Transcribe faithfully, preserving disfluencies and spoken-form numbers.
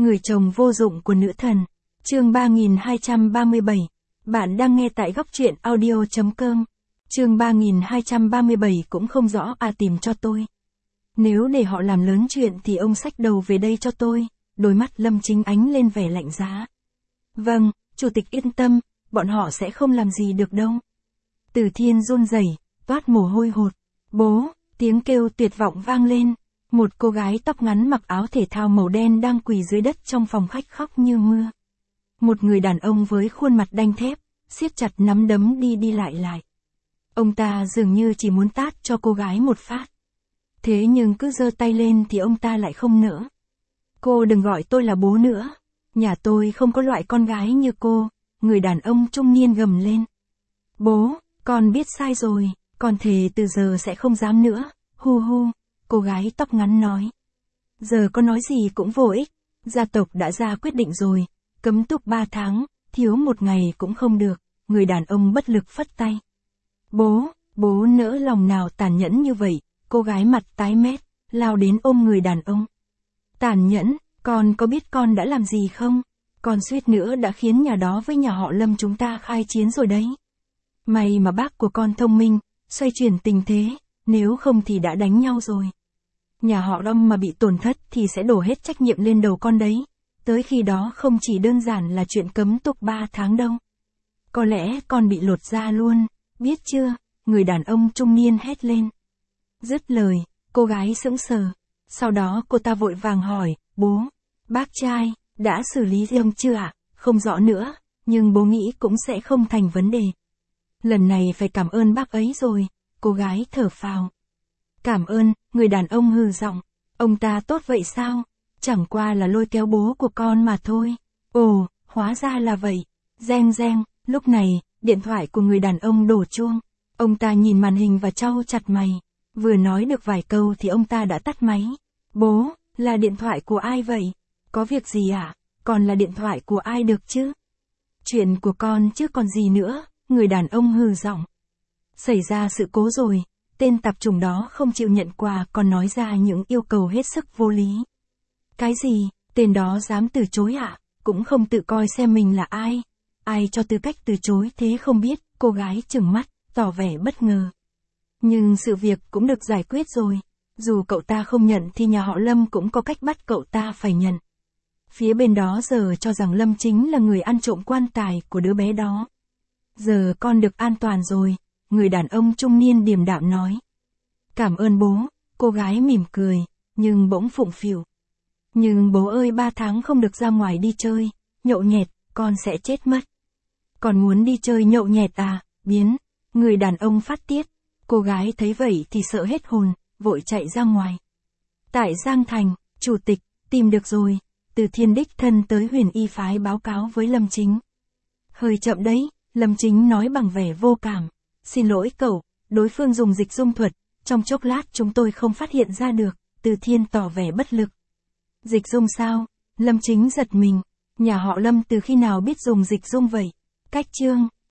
Người chồng vô dụng của nữ thần. Chương ba nghìn hai trăm ba mươi bảy. Bạn đang nghe tại góc truyện audio chấm com. Chương ba nghìn hai trăm ba mươi bảy cũng không rõ à tìm cho tôi. Nếu để họ làm lớn chuyện thì ông xách đầu về đây cho tôi. Đôi mắt Lâm Chính ánh lên vẻ lạnh giá. Vâng, chủ tịch yên tâm, bọn họ sẽ không làm gì được đâu. Từ Thiên run rẩy, toát mồ hôi hột. Bố, tiếng kêu tuyệt vọng vang lên. Một cô gái tóc ngắn mặc áo thể thao màu đen đang quỳ dưới đất trong phòng khách khóc như mưa. Một người đàn ông với khuôn mặt đanh thép, siết chặt nắm đấm đi đi lại lại. Ông ta dường như chỉ muốn tát cho cô gái một phát. Thế nhưng cứ giơ tay lên thì ông ta lại không nỡ. Cô đừng gọi tôi là bố nữa. Nhà tôi không có loại con gái như cô, người đàn ông trung niên gầm lên. Bố, con biết sai rồi, con thề từ giờ sẽ không dám nữa, hu hu, cô gái tóc ngắn nói. Giờ có nói gì cũng vô ích, gia tộc đã ra quyết định rồi, cấm túc ba tháng, thiếu một ngày cũng không được, người đàn ông bất lực phất tay. Bố, bố nỡ lòng nào tàn nhẫn như vậy, cô gái mặt tái mét, lao đến ôm người đàn ông. Tàn nhẫn, con có biết con đã làm gì không? Con suýt nữa đã khiến nhà đó với nhà họ Lâm chúng ta khai chiến rồi đấy. May mà bác của con thông minh, xoay chuyển tình thế, nếu không thì đã đánh nhau rồi. Nhà họ Lâm mà bị tổn thất thì sẽ đổ hết trách nhiệm lên đầu con đấy. Tới khi đó không chỉ đơn giản là chuyện cấm túc ba tháng đâu. Có lẽ con bị lột da luôn, biết chưa? Người đàn ông trung niên hét lên. Dứt lời, cô gái sững sờ. Sau đó cô ta vội vàng hỏi, bố, bác trai, đã xử lý riêng chưa ạ? Không rõ nữa, nhưng bố nghĩ cũng sẽ không thành vấn đề. Lần này phải cảm ơn bác ấy rồi, cô gái thở phào. Cảm ơn, người đàn ông hừ giọng. Ông ta tốt vậy sao? Chẳng qua là lôi kéo bố của con mà thôi. Ồ, hóa ra là vậy. Reng reng, lúc này, điện thoại của người đàn ông đổ chuông. Ông ta nhìn màn hình và trao chặt mày. Vừa nói được vài câu thì ông ta đã tắt máy. Bố, là điện thoại của ai vậy? Có việc gì ạ? À? Còn là điện thoại của ai được chứ? Chuyện của con chứ còn gì nữa, người đàn ông hừ giọng. Xảy ra sự cố rồi, tên tạp chủng đó không chịu nhận quà còn nói ra những yêu cầu hết sức vô lý. Cái gì, tên đó dám từ chối ạ? À? Cũng không tự coi xem mình là ai. Ai cho tư cách từ chối thế không biết, cô gái trừng mắt, tỏ vẻ bất ngờ. Nhưng sự việc cũng được giải quyết rồi. Dù cậu ta không nhận thì nhà họ Lâm cũng có cách bắt cậu ta phải nhận. Phía bên đó giờ cho rằng Lâm chính là người ăn trộm quan tài của đứa bé đó. Giờ con được an toàn rồi, người đàn ông trung niên điềm đạm nói. Cảm ơn bố, cô gái mỉm cười, nhưng bỗng phụng phịu. Nhưng bố ơi ba tháng không được ra ngoài đi chơi, nhậu nhẹt, con sẽ chết mất. Còn muốn đi chơi nhậu nhẹt à, biến, người đàn ông phát tiết. Cô gái thấy vậy thì sợ hết hồn, vội chạy ra ngoài. Tại Giang Thành, chủ tịch, tìm được rồi, Từ Thiên đích thân tới Huyền Y phái báo cáo với Lâm Chính. Hơi chậm đấy, Lâm Chính nói bằng vẻ vô cảm. Xin lỗi cậu, đối phương dùng dịch dung thuật, trong chốc lát chúng tôi không phát hiện ra được, Từ Thiên tỏ vẻ bất lực. Dịch dung sao? Lâm Chính giật mình, nhà họ Lâm từ khi nào biết dùng dịch dung vậy? Cách chương